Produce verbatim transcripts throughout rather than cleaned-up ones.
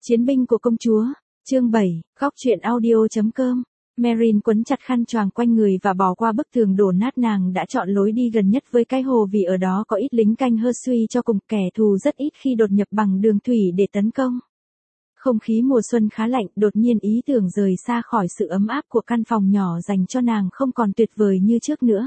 Chiến binh của công chúa, chương bảy, góc truyện audio.com. Merin quấn chặt khăn choàng quanh người và bỏ qua bức tường đổ nát. Nàng đã chọn lối đi gần nhất với cái hồ vì ở đó có ít lính canh hơ suy cho cùng, kẻ thù rất ít khi đột nhập bằng đường thủy để tấn công. Không khí mùa xuân khá lạnh, đột nhiên ý tưởng rời xa khỏi sự ấm áp của căn phòng nhỏ dành cho nàng không còn tuyệt vời như trước nữa.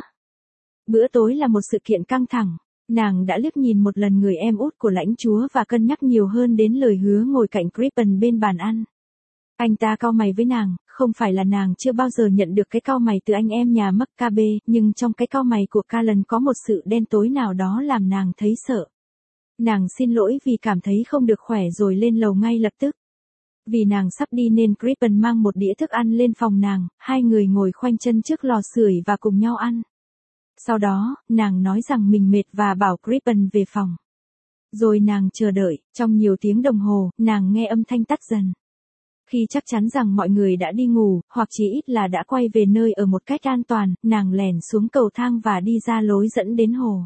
Bữa tối là một sự kiện căng thẳng. Nàng đã liếc nhìn một lần người em út của lãnh chúa và cân nhắc nhiều hơn đến lời hứa ngồi cạnh Crippen bên bàn ăn. Anh ta cau mày với nàng, không phải là nàng chưa bao giờ nhận được cái cau mày từ anh em nhà Maccabe, nhưng trong cái cau mày của Callan có một sự đen tối nào đó làm nàng thấy sợ. Nàng xin lỗi vì cảm thấy không được khỏe rồi lên lầu ngay lập tức. Vì nàng sắp đi nên Crippen mang một đĩa thức ăn lên phòng nàng, hai người ngồi khoanh chân trước lò sưởi và cùng nhau ăn. Sau đó, nàng nói rằng mình mệt và bảo Crippen về phòng. Rồi nàng chờ đợi, trong nhiều tiếng đồng hồ, nàng nghe âm thanh tắt dần. Khi chắc chắn rằng mọi người đã đi ngủ, hoặc chỉ ít là đã quay về nơi ở một cách an toàn, nàng lẻn xuống cầu thang và đi ra lối dẫn đến hồ.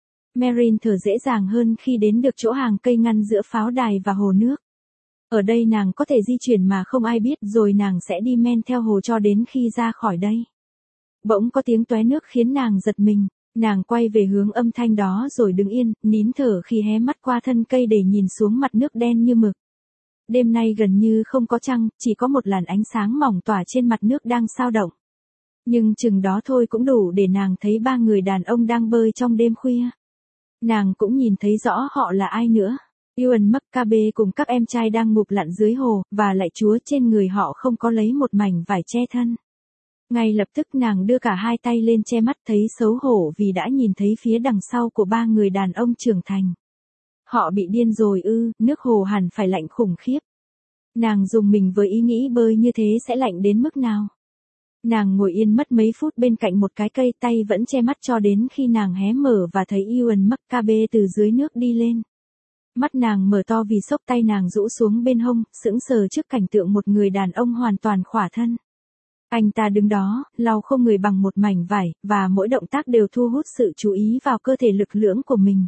Merin thở dễ dàng hơn khi đến được chỗ hàng cây ngăn giữa pháo đài và hồ nước. Ở đây nàng có thể di chuyển mà không ai biết, rồi nàng sẽ đi men theo hồ cho đến khi ra khỏi đây. Bỗng có tiếng tóe nước khiến nàng giật mình, nàng quay về hướng âm thanh đó rồi đứng yên, nín thở khi hé mắt qua thân cây để nhìn xuống mặt nước đen như mực. Đêm nay gần như không có trăng, chỉ có một làn ánh sáng mỏng tỏa trên mặt nước đang xao động. Nhưng chừng đó thôi cũng đủ để nàng thấy ba người đàn ông đang bơi trong đêm khuya. Nàng cũng nhìn thấy rõ họ là ai nữa. Ewan Maccabe cùng các em trai đang ngụp lặn dưới hồ, và lạy Chúa trên người họ không có lấy một mảnh vải che thân. Ngay lập tức nàng đưa cả hai tay lên che mắt, thấy xấu hổ vì đã nhìn thấy phía đằng sau của ba người đàn ông trưởng thành. Họ bị điên rồi ư, nước hồ hẳn phải lạnh khủng khiếp. Nàng rùng mình với ý nghĩ bơi như thế sẽ lạnh đến mức nào. Nàng ngồi yên mất mấy phút bên cạnh một cái cây, tay vẫn che mắt cho đến khi nàng hé mở và thấy Ewan Maccabe từ dưới nước đi lên. Mắt nàng mở to vì sốc, tay nàng rũ xuống bên hông, sững sờ trước cảnh tượng một người đàn ông hoàn toàn khỏa thân. Anh ta đứng đó, lau khô người bằng một mảnh vải, và mỗi động tác đều thu hút sự chú ý vào cơ thể lực lưỡng của mình.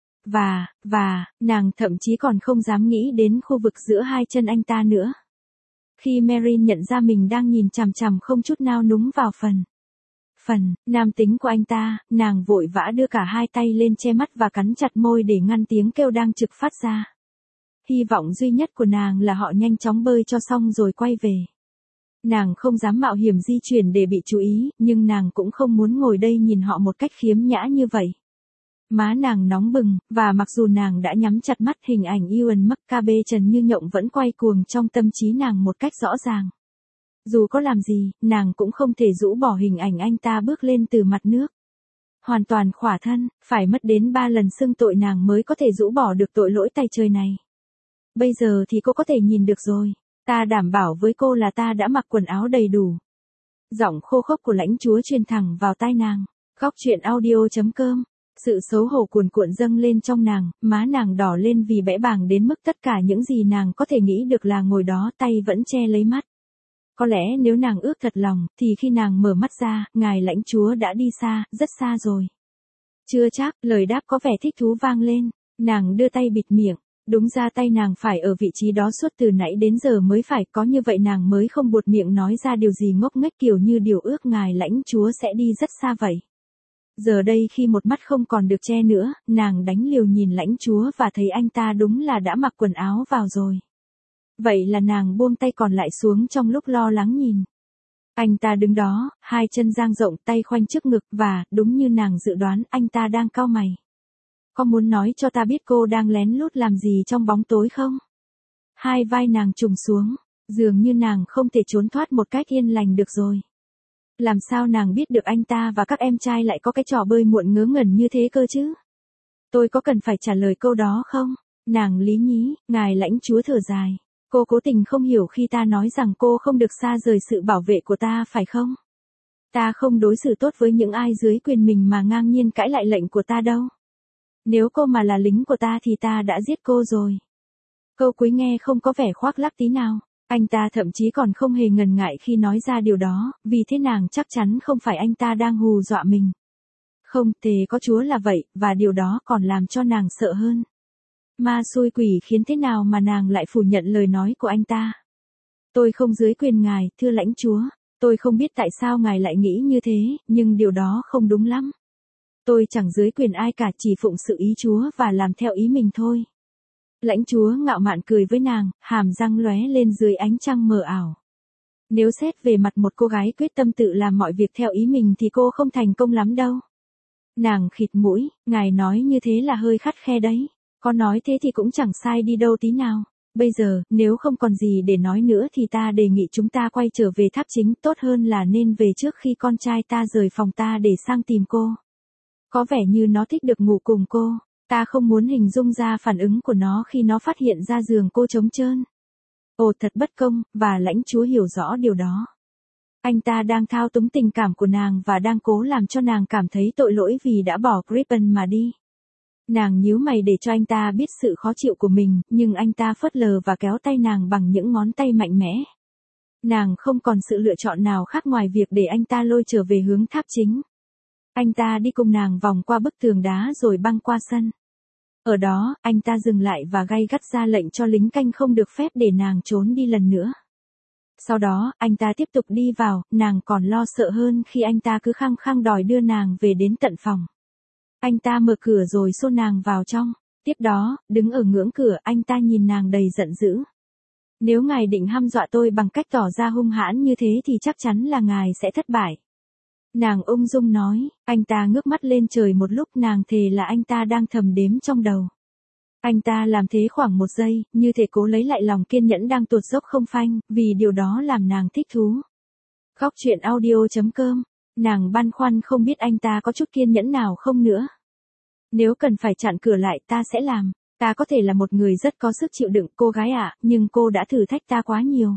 Và, và, nàng thậm chí còn không dám nghĩ đến khu vực giữa hai chân anh ta nữa. Khi Merin nhận ra mình đang nhìn chằm chằm không chút nao núng vào phần. Phần, nam tính của anh ta, nàng vội vã đưa cả hai tay lên che mắt và cắn chặt môi để ngăn tiếng kêu đang trực phát ra. Hy vọng duy nhất của nàng là họ nhanh chóng bơi cho xong rồi quay về. Nàng không dám mạo hiểm di chuyển để bị chú ý, nhưng nàng cũng không muốn ngồi đây nhìn họ một cách khiếm nhã như vậy. Má nàng nóng bừng, và mặc dù nàng đã nhắm chặt mắt, hình ảnh Ewan Maccabe trần như nhộng vẫn quay cuồng trong tâm trí nàng một cách rõ ràng. Dù có làm gì, nàng cũng không thể rũ bỏ hình ảnh anh ta bước lên từ mặt nước. Hoàn toàn khỏa thân, phải mất đến ba lần xưng tội nàng mới có thể rũ bỏ được tội lỗi tày trời này. Bây giờ thì cô có thể nhìn được rồi. Ta đảm bảo với cô là ta đã mặc quần áo đầy đủ. Giọng khô khốc của lãnh chúa truyền thẳng vào tai nàng. Góc truyện audio.com. Sự xấu hổ cuồn cuộn dâng lên trong nàng, má nàng đỏ lên vì bẽ bàng đến mức tất cả những gì nàng có thể nghĩ được là ngồi đó tay vẫn che lấy mắt. Có lẽ nếu nàng ước thật lòng, thì khi nàng mở mắt ra, ngài lãnh chúa đã đi xa, rất xa rồi. Chưa chắc, lời đáp có vẻ thích thú vang lên. Nàng đưa tay bịt miệng. Đúng ra tay nàng phải ở vị trí đó suốt từ nãy đến giờ mới phải, có như vậy nàng mới không buột miệng nói ra điều gì ngốc nghếch kiểu như điều ước ngài lãnh chúa sẽ đi rất xa vậy. Giờ đây khi một mắt không còn được che nữa, nàng đánh liều nhìn lãnh chúa và thấy anh ta đúng là đã mặc quần áo vào rồi. Vậy là nàng buông tay còn lại xuống trong lúc lo lắng nhìn. Anh ta đứng đó, hai chân dang rộng, tay khoanh trước ngực, và, đúng như nàng dự đoán, anh ta đang cau mày. Có muốn nói cho ta biết cô đang lén lút làm gì trong bóng tối không? Hai vai nàng trùng xuống, dường như nàng không thể trốn thoát một cách yên lành được rồi. Làm sao nàng biết được anh ta và các em trai lại có cái trò bơi muộn ngớ ngẩn như thế cơ chứ? Tôi có cần phải trả lời câu đó không? Nàng lý nhí, ngài lãnh chúa thở dài. Cô cố tình không hiểu khi ta nói rằng cô không được xa rời sự bảo vệ của ta phải không? Ta không đối xử tốt với những ai dưới quyền mình mà ngang nhiên cãi lại lệnh của ta đâu. Nếu cô mà là lính của ta thì ta đã giết cô rồi. Câu cuối nghe không có vẻ khoác lác tí nào. Anh ta thậm chí còn không hề ngần ngại khi nói ra điều đó, vì thế nàng chắc chắn không phải anh ta đang hù dọa mình. Không, thề có Chúa là vậy, và điều đó còn làm cho nàng sợ hơn. Ma xui quỷ khiến thế nào mà nàng lại phủ nhận lời nói của anh ta. Tôi không dưới quyền ngài, thưa lãnh chúa. Tôi không biết tại sao ngài lại nghĩ như thế, nhưng điều đó không đúng lắm. Tôi chẳng dưới quyền ai cả, chỉ phụng sự ý chúa và làm theo ý mình thôi. Lãnh chúa ngạo mạn cười với nàng, hàm răng lóe lên dưới ánh trăng mờ ảo. Nếu xét về mặt một cô gái quyết tâm tự làm mọi việc theo ý mình thì cô không thành công lắm đâu. Nàng khịt mũi, ngài nói như thế là hơi khắt khe đấy. Có nói thế thì cũng chẳng sai đi đâu tí nào. Bây giờ, nếu không còn gì để nói nữa thì ta đề nghị chúng ta quay trở về tháp chính, tốt hơn là nên về trước khi con trai ta rời phòng ta để sang tìm cô. Có vẻ như nó thích được ngủ cùng cô. Ta không muốn hình dung ra phản ứng của nó khi nó phát hiện ra giường cô trống trơn. Ồ, thật bất công, và lãnh chúa hiểu rõ điều đó. Anh ta đang thao túng tình cảm của nàng và đang cố làm cho nàng cảm thấy tội lỗi vì đã bỏ Crippen mà đi. Nàng nhíu mày để cho anh ta biết sự khó chịu của mình, nhưng anh ta phớt lờ và kéo tay nàng bằng những ngón tay mạnh mẽ. Nàng không còn sự lựa chọn nào khác ngoài việc để anh ta lôi trở về hướng tháp chính. Anh ta đi cùng nàng vòng qua bức tường đá rồi băng qua sân. Ở đó, anh ta dừng lại và gay gắt ra lệnh cho lính canh không được phép để nàng trốn đi lần nữa. Sau đó, anh ta tiếp tục đi vào, nàng còn lo sợ hơn khi anh ta cứ khăng khăng đòi đưa nàng về đến tận phòng. Anh ta mở cửa rồi xô nàng vào trong. Tiếp đó, đứng ở ngưỡng cửa, anh ta nhìn nàng đầy giận dữ. Nếu ngài định hăm dọa tôi bằng cách tỏ ra hung hãn như thế thì chắc chắn là ngài sẽ thất bại. Nàng ung dung nói, anh ta ngước mắt lên trời một lúc, nàng thề là anh ta đang thầm đếm trong đầu. Anh ta làm thế khoảng một giây, như thể cố lấy lại lòng kiên nhẫn đang tuột dốc không phanh, vì điều đó làm nàng thích thú. Khóc chuyện audio chấm com, nàng băn khoăn không biết anh ta có chút kiên nhẫn nào không nữa. Nếu cần phải chặn cửa lại ta sẽ làm, ta có thể là một người rất có sức chịu đựng cô gái ạ, nhưng cô đã thử thách ta quá nhiều.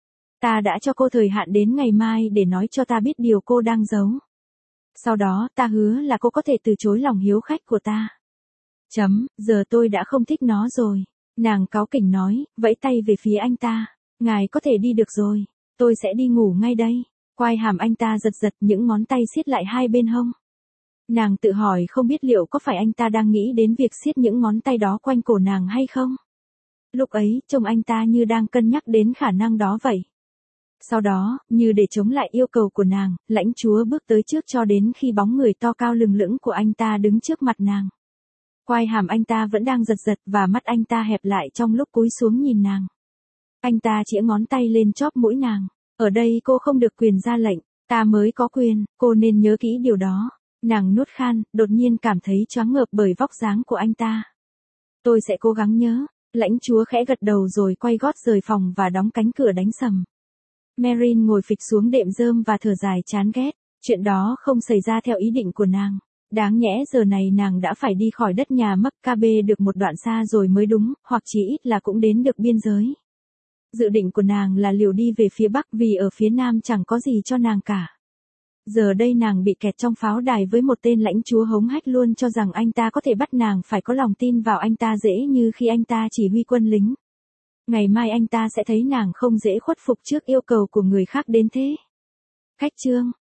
Ta đã cho cô thời hạn đến ngày mai để nói cho ta biết điều cô đang giấu. Sau đó ta hứa là cô có thể từ chối lòng hiếu khách của ta. Chấm, giờ tôi đã không thích nó rồi. Nàng cáu kỉnh nói, vẫy tay về phía anh ta. Ngài có thể đi được rồi. Tôi sẽ đi ngủ ngay đây. Quai hàm anh ta giật giật, những ngón tay siết lại hai bên hông. Nàng tự hỏi không biết liệu có phải anh ta đang nghĩ đến việc siết những ngón tay đó quanh cổ nàng hay không. Lúc ấy, trông anh ta như đang cân nhắc đến khả năng đó vậy. Sau đó, như để chống lại yêu cầu của nàng, lãnh chúa bước tới trước cho đến khi bóng người to cao lừng lững của anh ta đứng trước mặt nàng. Quai hàm anh ta vẫn đang giật giật và mắt anh ta hẹp lại trong lúc cúi xuống nhìn nàng. Anh ta chĩa ngón tay lên chóp mũi nàng. Ở đây cô không được quyền ra lệnh, ta mới có quyền, cô nên nhớ kỹ điều đó. Nàng nuốt khan, đột nhiên cảm thấy choáng ngợp bởi vóc dáng của anh ta. Tôi sẽ cố gắng nhớ. Lãnh chúa khẽ gật đầu rồi quay gót rời phòng và đóng cánh cửa đánh sầm. Merin ngồi phịch xuống đệm rơm và thở dài chán ghét. Chuyện đó không xảy ra theo ý định của nàng. Đáng nhẽ giờ này nàng đã phải đi khỏi đất nhà Maccabe được một đoạn xa rồi mới đúng, hoặc chỉ ít là cũng đến được biên giới. Dự định của nàng là liều đi về phía Bắc vì ở phía Nam chẳng có gì cho nàng cả. Giờ đây nàng bị kẹt trong pháo đài với một tên lãnh chúa hống hách luôn cho rằng anh ta có thể bắt nàng phải có lòng tin vào anh ta dễ như khi anh ta chỉ huy quân lính. Ngày mai anh ta sẽ thấy nàng không dễ khuất phục trước yêu cầu của người khác đến thế. Khách chương